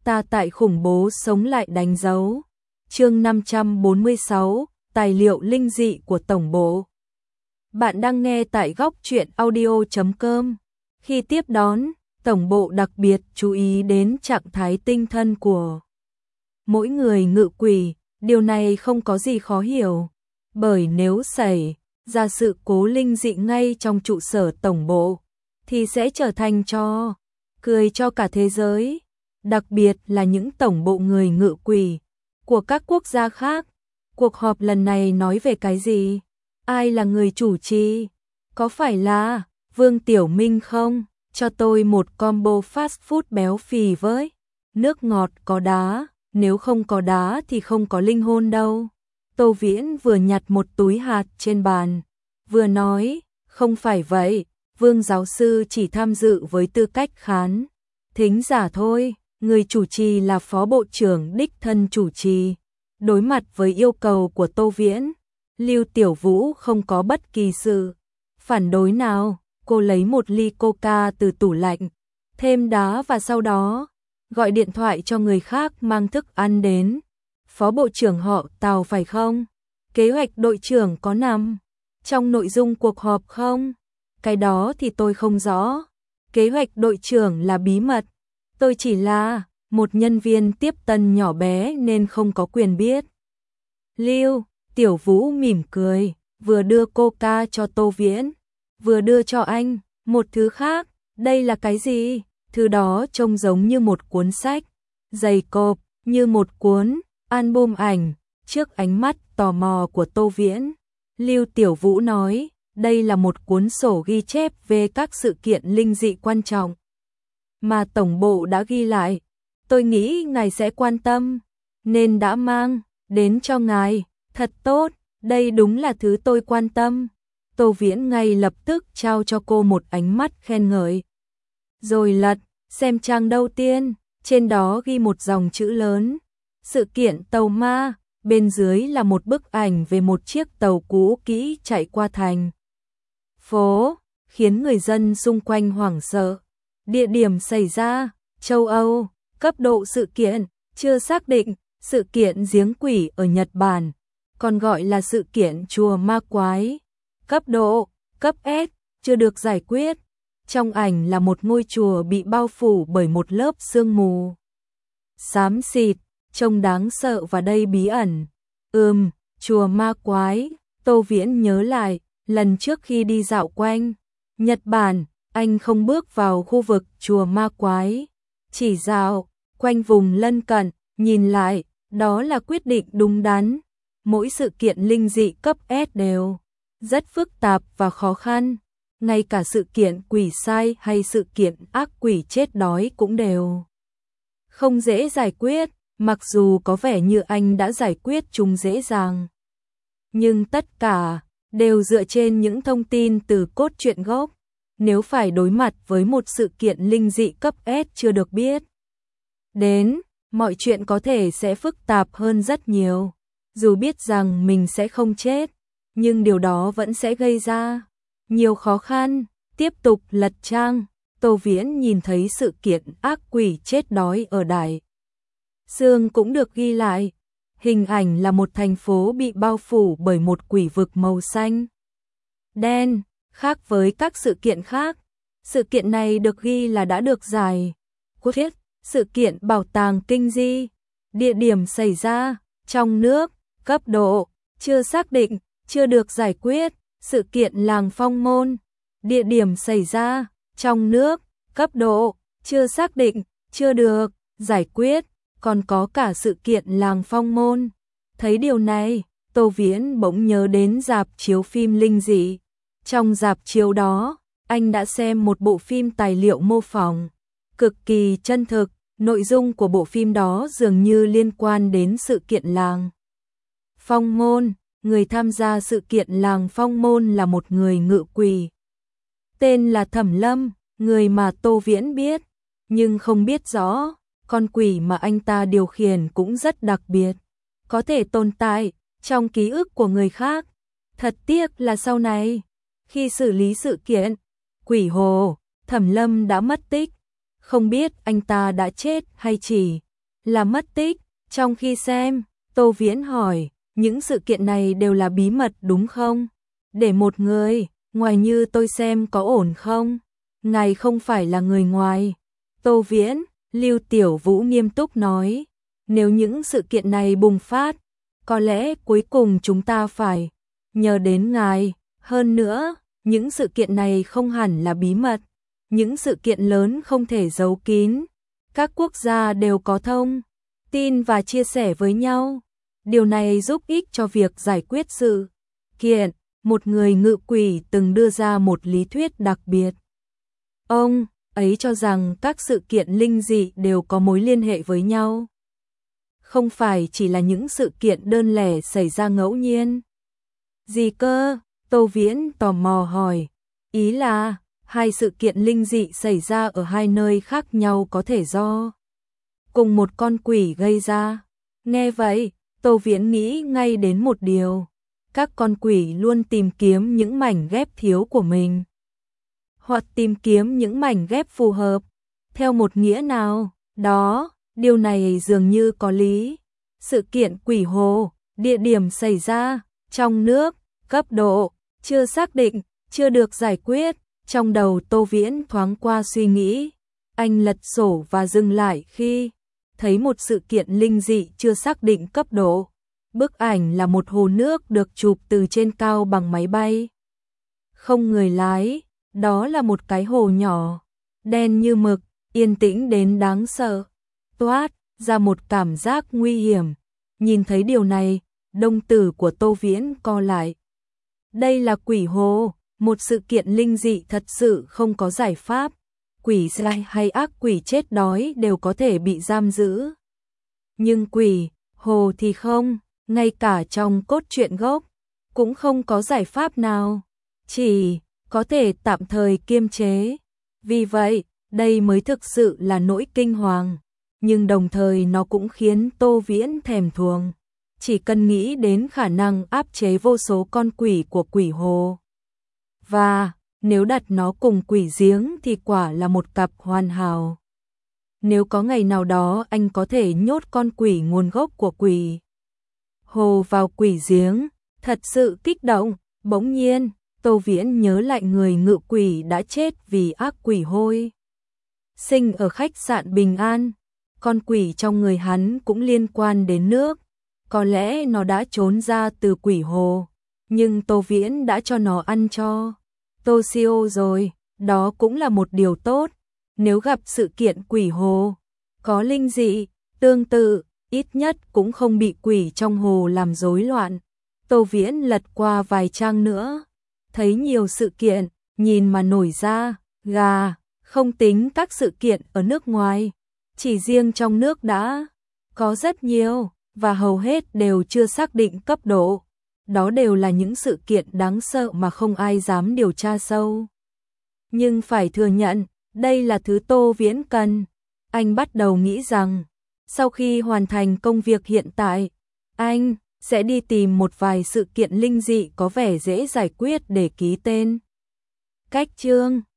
ta tại khủng bố sống lại đánh dấu. Chương 546, tài liệu linh dị của tổng bộ. Bạn đang nghe tại góc truyện audio.com. Khi tiếp đón, tổng bộ đặc biệt chú ý đến trạng thái tinh thần của mỗi người ngự quỷ, điều này không có gì khó hiểu, bởi nếu xảy ra sự cố linh dị ngay trong trụ sở tổng bộ, thì sẽ trở thành trò cười cho cả thế giới, đặc biệt là những tổng bộ người ngự quỷ của các quốc gia khác. Cuộc họp lần này nói về cái gì? Ai là người chủ trì? Có phải là Vương Tiểu Minh không? Cho tôi một combo fast food béo phì với nước ngọt có đá, nếu không có đá thì không có linh hồn đâu. Tô Viễn vừa nhặt một túi hạt trên bàn, vừa nói, không phải vậy, Vương giáo sư chỉ tham dự với tư cách khán thính giả thôi, người chủ trì là phó bộ trưởng đích thân chủ trì. Đối mặt với yêu cầu của Tô Viễn, Lưu Tiểu Vũ không có bất kỳ sự phản đối nào, cô lấy một ly coca từ tủ lạnh, thêm đá và sau đó gọi điện thoại cho người khác mang thức ăn đến. Phó bộ trưởng họ Tào phải không? Kế hoạch đội trưởng có nằm trong nội dung cuộc họp không? Cái đó thì tôi không rõ. Kế hoạch đội trưởng là bí mật. Tôi chỉ là một nhân viên tiếp tân nhỏ bé nên không có quyền biết. Lưu Tiểu Vũ mỉm cười, vừa đưa coca cho Tô Viễn, vừa đưa cho anh một thứ khác. Đây là cái gì? Thứ đó trông giống như một cuốn sách, dày cộp, như một cuốn album ảnh. Trước ánh mắt tò mò của Tô Viễn, Lưu Tiểu Vũ nói, đây là một cuốn sổ ghi chép về các sự kiện linh dị quan trọng mà tổng bộ đã ghi lại. Tôi nghĩ ngài sẽ quan tâm, nên đã mang đến cho ngài. Thật tốt, đây đúng là thứ tôi quan tâm. Tô Viễn ngay lập tức trao cho cô một ánh mắt khen ngợi. Rồi lật, xem trang đầu tiên, trên đó ghi một dòng chữ lớn. Sự kiện tàu ma, bên dưới là một bức ảnh về một chiếc tàu cũ kỹ chạy qua thành phố, khiến người dân xung quanh hoảng sợ. Địa điểm xảy ra, châu Âu, cấp độ sự kiện, chưa xác định, sự kiện giếng quỷ ở Nhật Bản, còn gọi là sự kiện chùa ma quái. Cấp độ, cấp S, chưa được giải quyết. Trong ảnh là một ngôi chùa bị bao phủ bởi một lớp sương mù xám xịt, trông đáng sợ và đầy bí ẩn. Chùa ma quái, Tô Viễn nhớ lại, lần trước khi đi dạo quanh Nhật Bản, anh không bước vào khu vực chùa ma quái, chỉ dạo quanh vùng lân cận, nhìn lại, đó là quyết định đúng đắn. Mỗi sự kiện linh dị cấp S đều rất phức tạp và khó khăn, ngay cả sự kiện quỷ sai hay sự kiện ác quỷ chết đói cũng đều không dễ giải quyết, mặc dù có vẻ như anh đã giải quyết chúng dễ dàng. Nhưng tất cả đều dựa trên những thông tin từ cốt truyện gốc. Nếu phải đối mặt với một sự kiện linh dị cấp S chưa được biết đến, mọi chuyện có thể sẽ phức tạp hơn rất nhiều. Dù biết rằng mình sẽ không chết, nhưng điều đó vẫn sẽ gây ra nhiều khó khăn. Tiếp tục lật trang, Tô Viễn nhìn thấy sự kiện ác quỷ chết đói ở Đại Sương cũng được ghi lại. Hình ảnh là một thành phố bị bao phủ bởi một quỷ vực màu xanh đen. Khác với các sự kiện khác, sự kiện này được ghi là đã được giải quyết. Sự kiện bảo tàng kinh di, địa điểm xảy ra trong nước, cấp độ chưa xác định, chưa được giải quyết. Sự kiện làng Phong Môn, địa điểm xảy ra trong nước, cấp độ chưa xác định, chưa được giải quyết. Còn có cả sự kiện làng Phong Môn. Thấy điều này, Tô Viễn bỗng nhớ đến rạp chiếu phim linh dị. Trong rạp chiếu đó, anh đã xem một bộ phim tài liệu mô phỏng cực kỳ chân thực. Nội dung của bộ phim đó dường như liên quan đến sự kiện làng Phong Môn. Người tham gia sự kiện làng Phong Môn là một người ngự quỷ, tên là Thẩm Lâm, người mà Tô Viễn biết, nhưng không biết rõ con quỷ mà anh ta điều khiển cũng rất đặc biệt, có thể tồn tại trong ký ức của người khác. Thật tiếc là sau này, khi xử lý sự kiện Quỷ Hồ, Thẩm Lâm đã mất tích, không biết anh ta đã chết hay chỉ là mất tích. Trong khi xem, Tô Viễn hỏi, những sự kiện này đều là bí mật đúng không? Để một người ngoài như tôi xem có ổn không? Ngài không phải là người ngoài. Tô Viễn, Lưu Tiểu Vũ nghiêm túc nói, nếu những sự kiện này bùng phát, có lẽ cuối cùng chúng ta phải nhờ đến ngài. Hơn nữa, những sự kiện này không hẳn là bí mật, những sự kiện lớn không thể giấu kín. Các quốc gia đều có thông tin và chia sẻ với nhau. Điều này giúp ích cho việc giải quyết sự kiện. Một người ngự quỷ từng đưa ra một lý thuyết đặc biệt. Ông ấy cho rằng các sự kiện linh dị đều có mối liên hệ với nhau. Không phải chỉ là những sự kiện đơn lẻ xảy ra ngẫu nhiên. Gì cơ? Tô Viễn tò mò hỏi. Ý là, hai sự kiện linh dị xảy ra ở hai nơi khác nhau có thể do cùng một con quỷ gây ra. Nghe vậy, Tô Viễn nghĩ ngay đến một điều. Các con quỷ luôn tìm kiếm những mảnh ghép thiếu của mình, hoặc tìm kiếm những mảnh ghép phù hợp. Theo một nghĩa nào đó, điều này dường như có lý. Sự kiện quỷ hồ, địa điểm xảy ra trong nước, cấp độ chưa xác định, chưa được giải quyết. Trong đầu Tô Viễn thoáng qua suy nghĩ. Anh lật sổ và dừng lại khi thấy một sự kiện linh dị chưa xác định cấp độ. Bức ảnh là một hồ nước được chụp từ trên cao bằng máy bay không người lái. Đó là một cái hồ nhỏ, đen như mực, yên tĩnh đến đáng sợ, toát ra một cảm giác nguy hiểm. Nhìn thấy điều này, đồng tử của Tô Viễn co lại. Đây là quỷ hồ, một sự kiện linh dị thật sự không có giải pháp. Quỷ sai hay ác quỷ chết đói đều có thể bị giam giữ. Nhưng quỷ hồ thì không, ngay cả trong cốt truyện gốc cũng không có giải pháp nào, chỉ có thể tạm thời kiềm chế. Vì vậy, đây mới thực sự là nỗi kinh hoàng, nhưng đồng thời nó cũng khiến Tô Viễn thèm thuồng. Chỉ cần nghĩ đến khả năng áp chế vô số con quỷ của quỷ hồ. Và nếu đặt nó cùng quỷ giếng thì quả là một cặp hoàn hảo. Nếu có ngày nào đó anh có thể nhốt con quỷ nguồn gốc của quỷ hồ vào quỷ giếng, thật sự kích động. Bỗng nhiên, Tô Viễn nhớ lại người ngự quỷ đã chết vì ác quỷ hôi sinh ở khách sạn Bình An. Con quỷ trong người hắn cũng liên quan đến nước. Có lẽ nó đã trốn ra từ quỷ hồ, nhưng Tô Viễn đã cho nó ăn cho Toshio rồi. Đó cũng là một điều tốt. Nếu gặp sự kiện quỷ hồ có linh dị tương tự, ít nhất cũng không bị quỷ trong hồ làm rối loạn. Tô Viễn lật qua vài trang nữa, thấy nhiều sự kiện, nhìn mà nổi da gà, không tính các sự kiện ở nước ngoài. Chỉ riêng trong nước đã có rất nhiều, và hầu hết đều chưa xác định cấp độ. Đó đều là những sự kiện đáng sợ mà không ai dám điều tra sâu. Nhưng phải thừa nhận, đây là thứ Tô Viễn cần. Anh bắt đầu nghĩ rằng, sau khi hoàn thành công việc hiện tại, anh sẽ đi tìm một vài sự kiện linh dị có vẻ dễ giải quyết để ký tên. Cách chương